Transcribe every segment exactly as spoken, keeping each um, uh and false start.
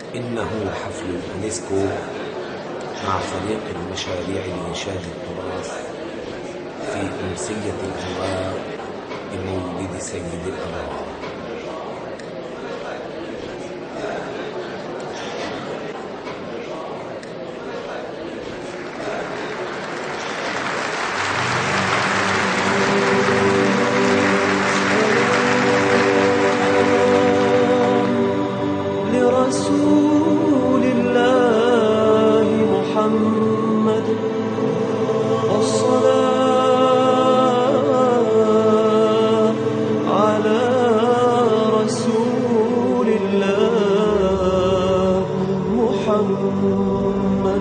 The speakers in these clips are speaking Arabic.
إنه حفل اليونسكو مع فريق المشاريع لإنشاد التراث في أمسية الأنوار بمولد سيد الأنوار. لرسول الله محمد والصلاة على رسول الله محمد.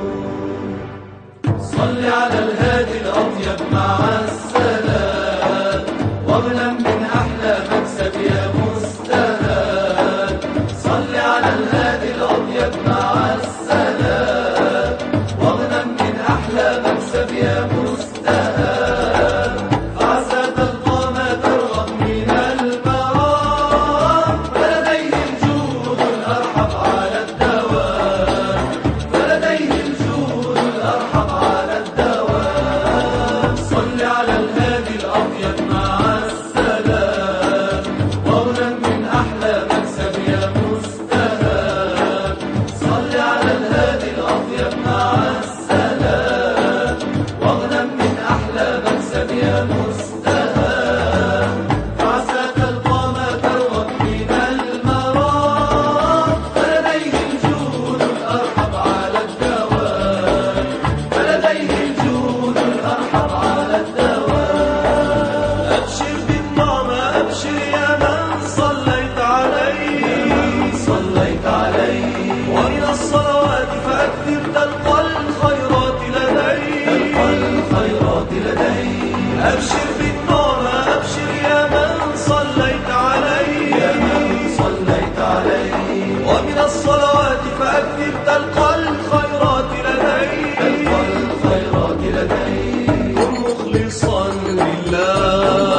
صل على الهادي الأطيب مع السلام واغنم من أحلى مكسب يا مستهان. صل على الهادي الأطيب مع السلام واغنم من أحلى مكسب يا مستهان. فعسى تلقى ما ترغب من المرام فلديه الجود الأرحب على الدوام. فلديه الجود الأرحب على الدوام. صل على الهادي الأطيب مع السلام واغنم من أحلى مكسب يا مستهان. صل على الهادي الأطيب مع السلام واغنم من أحلى مكسب يا مستهان. فعسى تلقى ما ترغب من المرام فلديه الجود الأرحب على الدوام. فلديه الجود الأرحب على الدوام. أبشر بالنعمة أبشر يا من صليت عليه. صليت عليه ومن الصلوات فأكثر تلقى الخيرات لديه. تلقى الخيرات لديه. أبشر بالنعمة أبشر يا من صليت عليه. يا من صليت عليه ومن الصلوات فأكثر تلقى الخيرات لديه. تلقى الخيرات لديه. كن مخلصا لله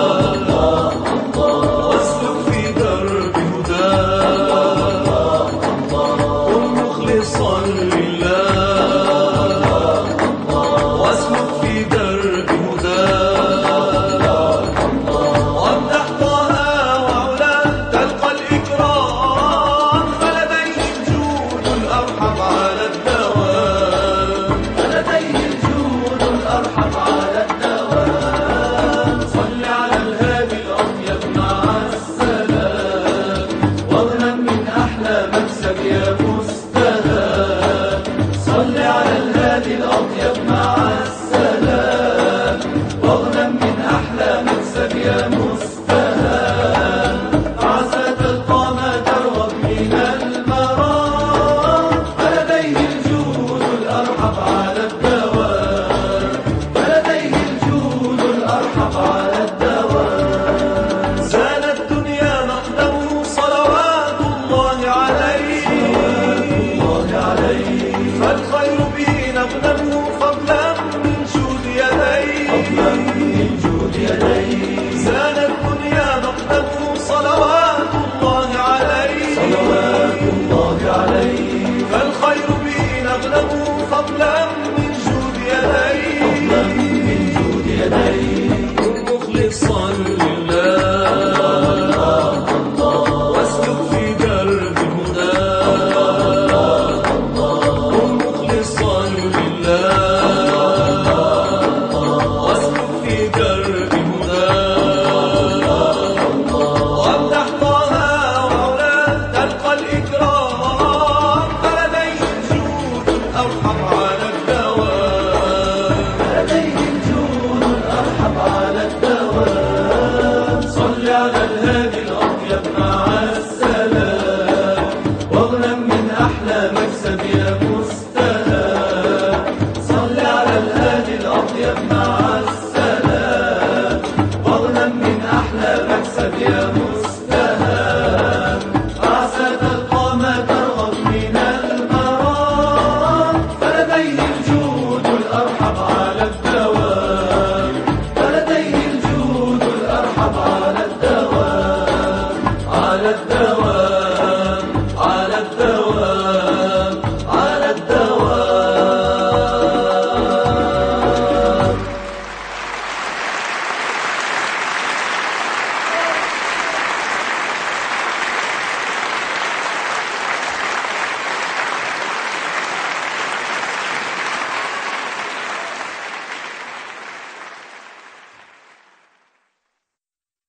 واسلك في درب هداه. كن مخلصا لله واسلك في درب هداه. وامدح طه وعلاه تلقى الإكرام فلديه الجود الأرحب على الدوام. فلديه الجود الأرحب على الدوام. صل على الهادي الأطيب مع السلام واغنم من أحلى مكسب يا مستهان. صل على الهادي الأطيب مع السلام واغنم من أحلى مكسب يا مستهان. عسى تلقى ما ترغب من المرام فلديه الجود الأرحب على الدوام. فلديه الجود الأرحب على الدوام. زانت الدنيا مقدمه صلوات الله عليه. الله عليه فالخير به نغنمه فضلا من جود يديه. فضلا من جود يديه. زانت الدنيا مقدمه صلوات الله عليه. صلوات